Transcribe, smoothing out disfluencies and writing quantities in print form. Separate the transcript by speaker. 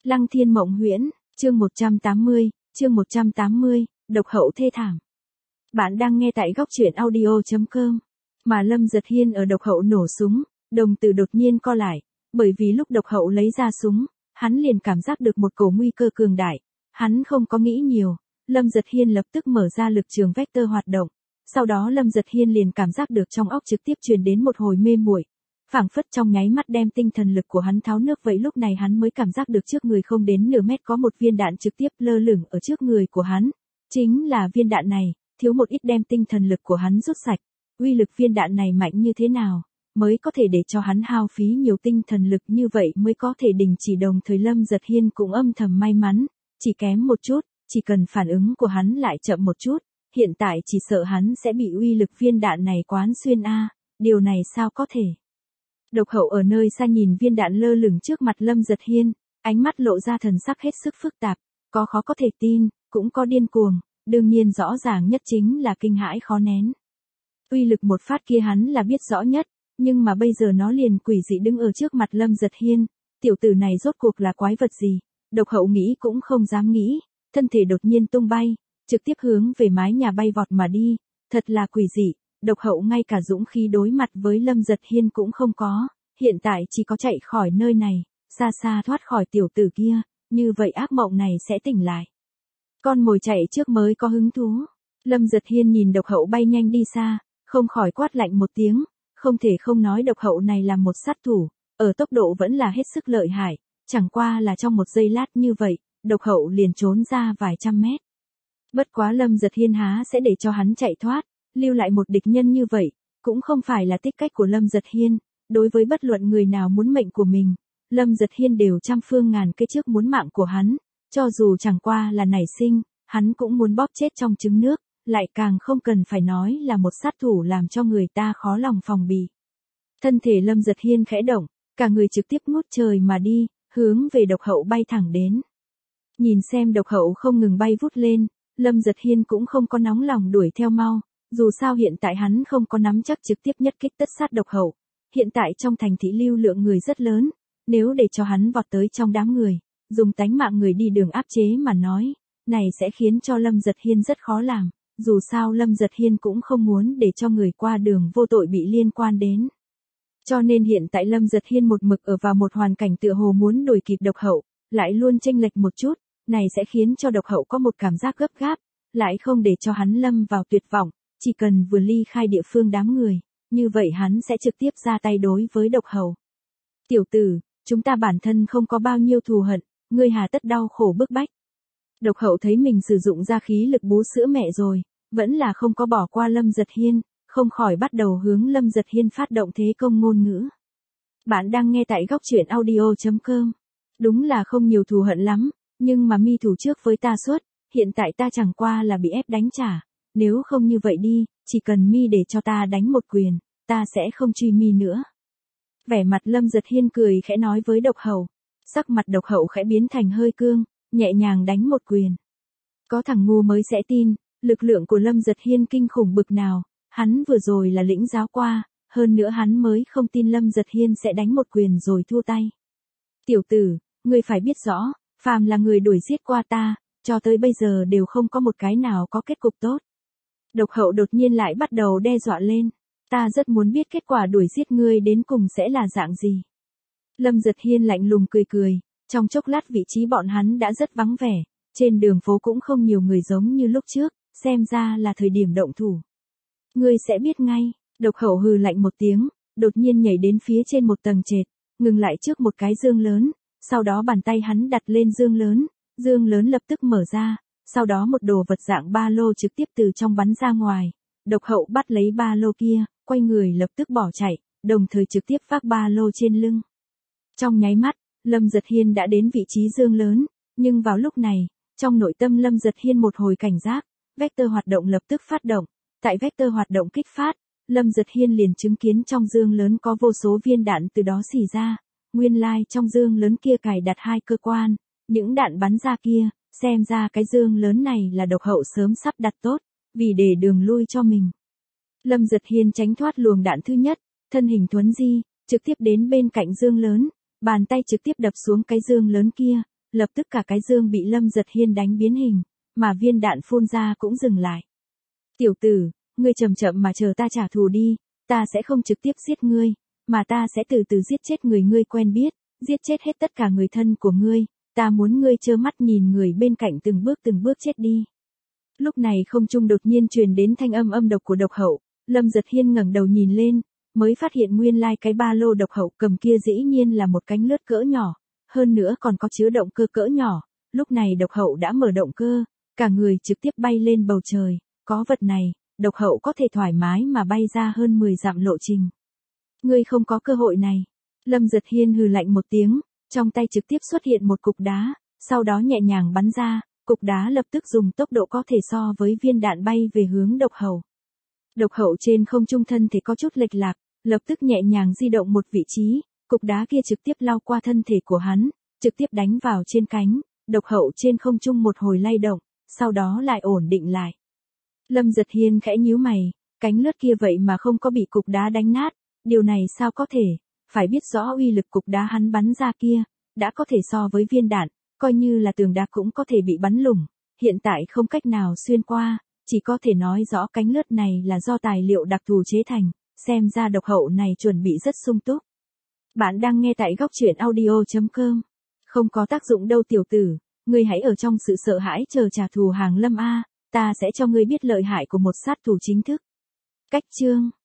Speaker 1: Lăng Thiên Mộng Huyễn, chương 180, độc hậu thê thảm. Bạn đang nghe tại góc truyện audio.com. Mà Lâm Giật Hiên ở độc hậu nổ súng, đồng tử đột nhiên co lại, bởi vì lúc độc hậu lấy ra súng, hắn liền cảm giác được một cổ nguy cơ cường đại. Hắn không có nghĩ nhiều, Lâm Giật Hiên lập tức mở ra lực trường vector hoạt động. Sau đó Lâm Giật Hiên liền cảm giác được trong óc trực tiếp truyền đến một hồi mê muội, phảng phất trong nháy mắt đem tinh thần lực của hắn tháo nước. Vậy lúc này hắn mới cảm giác được trước người không đến nửa mét có một viên đạn trực tiếp lơ lửng ở trước người của hắn. Chính là viên đạn này, thiếu một ít đem tinh thần lực của hắn rút sạch. Uy lực viên đạn này mạnh như thế nào, mới có thể để cho hắn hao phí nhiều tinh thần lực như vậy mới có thể đình chỉ. Đồng thời Lâm Giật Hiên cũng âm thầm may mắn, chỉ kém một chút, chỉ cần phản ứng của hắn lại chậm một chút, hiện tại chỉ sợ hắn sẽ bị uy lực viên đạn này quán xuyên a. Điều này sao có thể? Độc hậu ở nơi xa nhìn viên đạn lơ lửng trước mặt Lâm Giật Hiên, ánh mắt lộ ra thần sắc hết sức phức tạp, có khó có thể tin, cũng có điên cuồng, đương nhiên rõ ràng nhất chính là kinh hãi khó nén. Uy lực một phát kia hắn là biết rõ nhất, nhưng mà bây giờ nó liền quỷ dị đứng ở trước mặt Lâm Giật Hiên, tiểu tử này rốt cuộc là quái vật gì? Độc hậu nghĩ cũng không dám nghĩ, thân thể đột nhiên tung bay, trực tiếp hướng về mái nhà bay vọt mà đi, thật là quỷ dị. Độc hậu ngay cả dũng khí đối mặt với Lâm Giật Hiên cũng không có, hiện tại chỉ có chạy khỏi nơi này, xa xa thoát khỏi tiểu tử kia, như vậy ác mộng này sẽ tỉnh lại. Con mồi chạy trước mới có hứng thú. Lâm Giật Hiên nhìn độc hậu bay nhanh đi xa, không khỏi quát lạnh một tiếng, không thể không nói độc hậu này là một sát thủ, ở tốc độ vẫn là hết sức lợi hại, chẳng qua là trong một giây lát như vậy, độc hậu liền trốn ra vài trăm mét. Bất quá Lâm Giật Hiên há sẽ để cho hắn chạy thoát, lưu lại một địch nhân như vậy, cũng không phải là tích cách của Lâm Giật Hiên. Đối với bất luận người nào muốn mệnh của mình, Lâm Giật Hiên đều trăm phương ngàn kế trước muốn mạng của hắn, cho dù chẳng qua là nảy sinh, hắn cũng muốn bóp chết trong trứng nước, lại càng không cần phải nói là một sát thủ làm cho người ta khó lòng phòng bị. Thân thể Lâm Giật Hiên khẽ động, cả người trực tiếp ngút trời mà đi, hướng về độc hậu bay thẳng đến. Nhìn xem độc hậu không ngừng bay vút lên, Lâm Giật Hiên cũng không có nóng lòng đuổi theo mau. Dù sao hiện tại hắn không có nắm chắc trực tiếp nhất kích tất sát độc hậu. Hiện tại trong thành thị lưu lượng người rất lớn, nếu để cho hắn vọt tới trong đám người, dùng tánh mạng người đi đường áp chế mà nói, này sẽ khiến cho Lâm Giật Hiên rất khó làm. Dù sao Lâm Giật Hiên cũng không muốn để cho người qua đường vô tội bị liên quan đến. Cho nên hiện tại Lâm Giật Hiên một mực ở vào một hoàn cảnh tựa hồ muốn đuổi kịp độc hậu, lại luôn chênh lệch một chút, này sẽ khiến cho độc hậu có một cảm giác gấp gáp, lại không để cho hắn lâm vào tuyệt vọng. Chỉ cần vừa ly khai địa phương đám người, như vậy hắn sẽ trực tiếp ra tay đối với độc hậu. Tiểu tử, chúng ta bản thân không có bao nhiêu thù hận, ngươi hà tất đau khổ bức bách. Độc hậu thấy mình sử dụng ra khí lực bú sữa mẹ rồi, vẫn là không có bỏ qua Lâm Giật Hiên, không khỏi bắt đầu hướng Lâm Giật Hiên phát động thế công ngôn ngữ. Bạn đang nghe tại góc truyện audio.com. Đúng là không nhiều thù hận lắm, nhưng mà mi thủ trước với ta suốt, hiện tại ta chẳng qua là bị ép đánh trả. Nếu không như vậy đi, chỉ cần mi để cho ta đánh một quyền, ta sẽ không truy mi nữa. Vẻ mặt Lâm Giật Hiên cười khẽ nói với độc hậu. Sắc mặt độc hậu khẽ biến thành hơi cương, nhẹ nhàng đánh một quyền. Có thằng ngu mới sẽ tin, lực lượng của Lâm Giật Hiên kinh khủng bực nào, hắn vừa rồi là lĩnh giáo qua, hơn nữa hắn mới không tin Lâm Giật Hiên sẽ đánh một quyền rồi thua tay. Tiểu tử, ngươi phải biết rõ, phàm là người đuổi giết qua ta, cho tới bây giờ đều không có một cái nào có kết cục tốt. Độc hậu đột nhiên lại bắt đầu đe dọa lên. Ta rất muốn biết kết quả đuổi giết ngươi đến cùng sẽ là dạng gì. Lâm Giật Hiên lạnh lùng cười cười. Trong chốc lát vị trí bọn hắn đã rất vắng vẻ. Trên đường phố cũng không nhiều người giống như lúc trước. Xem ra là thời điểm động thủ. Ngươi sẽ biết ngay. Độc hậu hừ lạnh một tiếng. Đột nhiên nhảy đến phía trên một tầng trệt. Ngừng lại trước một cái dương lớn. Sau đó bàn tay hắn đặt lên dương lớn. Dương lớn lập tức mở ra. Sau đó một đồ vật dạng ba lô trực tiếp từ trong bắn ra ngoài. Độc hậu bắt lấy ba lô kia, quay người lập tức bỏ chạy, đồng thời trực tiếp vác ba lô trên lưng. Trong nháy mắt, Lâm Giật Hiên đã đến vị trí dương lớn, nhưng vào lúc này, trong nội tâm Lâm Giật Hiên một hồi cảnh giác, vector hoạt động lập tức phát động. Tại vector hoạt động kích phát, Lâm Giật Hiên liền chứng kiến trong dương lớn có vô số viên đạn từ đó xì ra. Nguyên lai trong dương lớn kia cài đặt hai cơ quan, những đạn bắn ra kia. Xem ra cái dương lớn này là độc hậu sớm sắp đặt tốt, vì để đường lui cho mình. Lâm Giật Hiên tránh thoát luồng đạn thứ nhất, thân hình thuấn di, trực tiếp đến bên cạnh dương lớn, bàn tay trực tiếp đập xuống cái dương lớn kia, lập tức cả cái dương bị Lâm Giật Hiên đánh biến hình, mà viên đạn phun ra cũng dừng lại. Tiểu tử, ngươi chậm chậm mà chờ ta trả thù đi, ta sẽ không trực tiếp giết ngươi, mà ta sẽ từ từ giết chết người ngươi quen biết, giết chết hết tất cả người thân của ngươi, ta muốn ngươi trơ mắt nhìn người bên cạnh từng bước chết đi. Lúc này không trung đột nhiên truyền đến thanh âm âm độc của Độc Hậu, Lâm Giật Hiên ngẩng đầu nhìn lên, mới phát hiện nguyên lai cái ba lô Độc Hậu cầm kia dĩ nhiên là một cánh lướt cỡ nhỏ, hơn nữa còn có chứa động cơ cỡ nhỏ, lúc này Độc Hậu đã mở động cơ, cả người trực tiếp bay lên bầu trời, có vật này, Độc Hậu có thể thoải mái mà bay ra hơn 10 dặm lộ trình. Ngươi không có cơ hội này. Lâm Giật Hiên hừ lạnh một tiếng, trong tay trực tiếp xuất hiện một cục đá, sau đó nhẹ nhàng bắn ra, cục đá lập tức dùng tốc độ có thể so với viên đạn bay về hướng Độc Hậu. Độc Hậu trên không trung thân thể có chút lệch lạc, lập tức nhẹ nhàng di động một vị trí, cục đá kia trực tiếp lao qua thân thể của hắn, trực tiếp đánh vào trên cánh, Độc Hậu trên không trung một hồi lay động, sau đó lại ổn định lại. Lâm Giật Hiên khẽ nhíu mày, cánh lướt kia vậy mà không có bị cục đá đánh nát, điều này sao có thể, phải biết rõ uy lực cục đá hắn bắn ra kia, đã có thể so với viên đạn, coi như là tường đá cũng có thể bị bắn lủng, hiện tại không cách nào xuyên qua, chỉ có thể nói rõ cánh lướt này là do tài liệu đặc thù chế thành, xem ra Độc Hậu này chuẩn bị rất sung túc. Bạn đang nghe tại góc truyện audio.com. Không có tác dụng đâu tiểu tử, ngươi hãy ở trong sự sợ hãi chờ trả thù hàng Lâm a, ta sẽ cho ngươi biết lợi hại của một sát thủ chính thức. Cách chương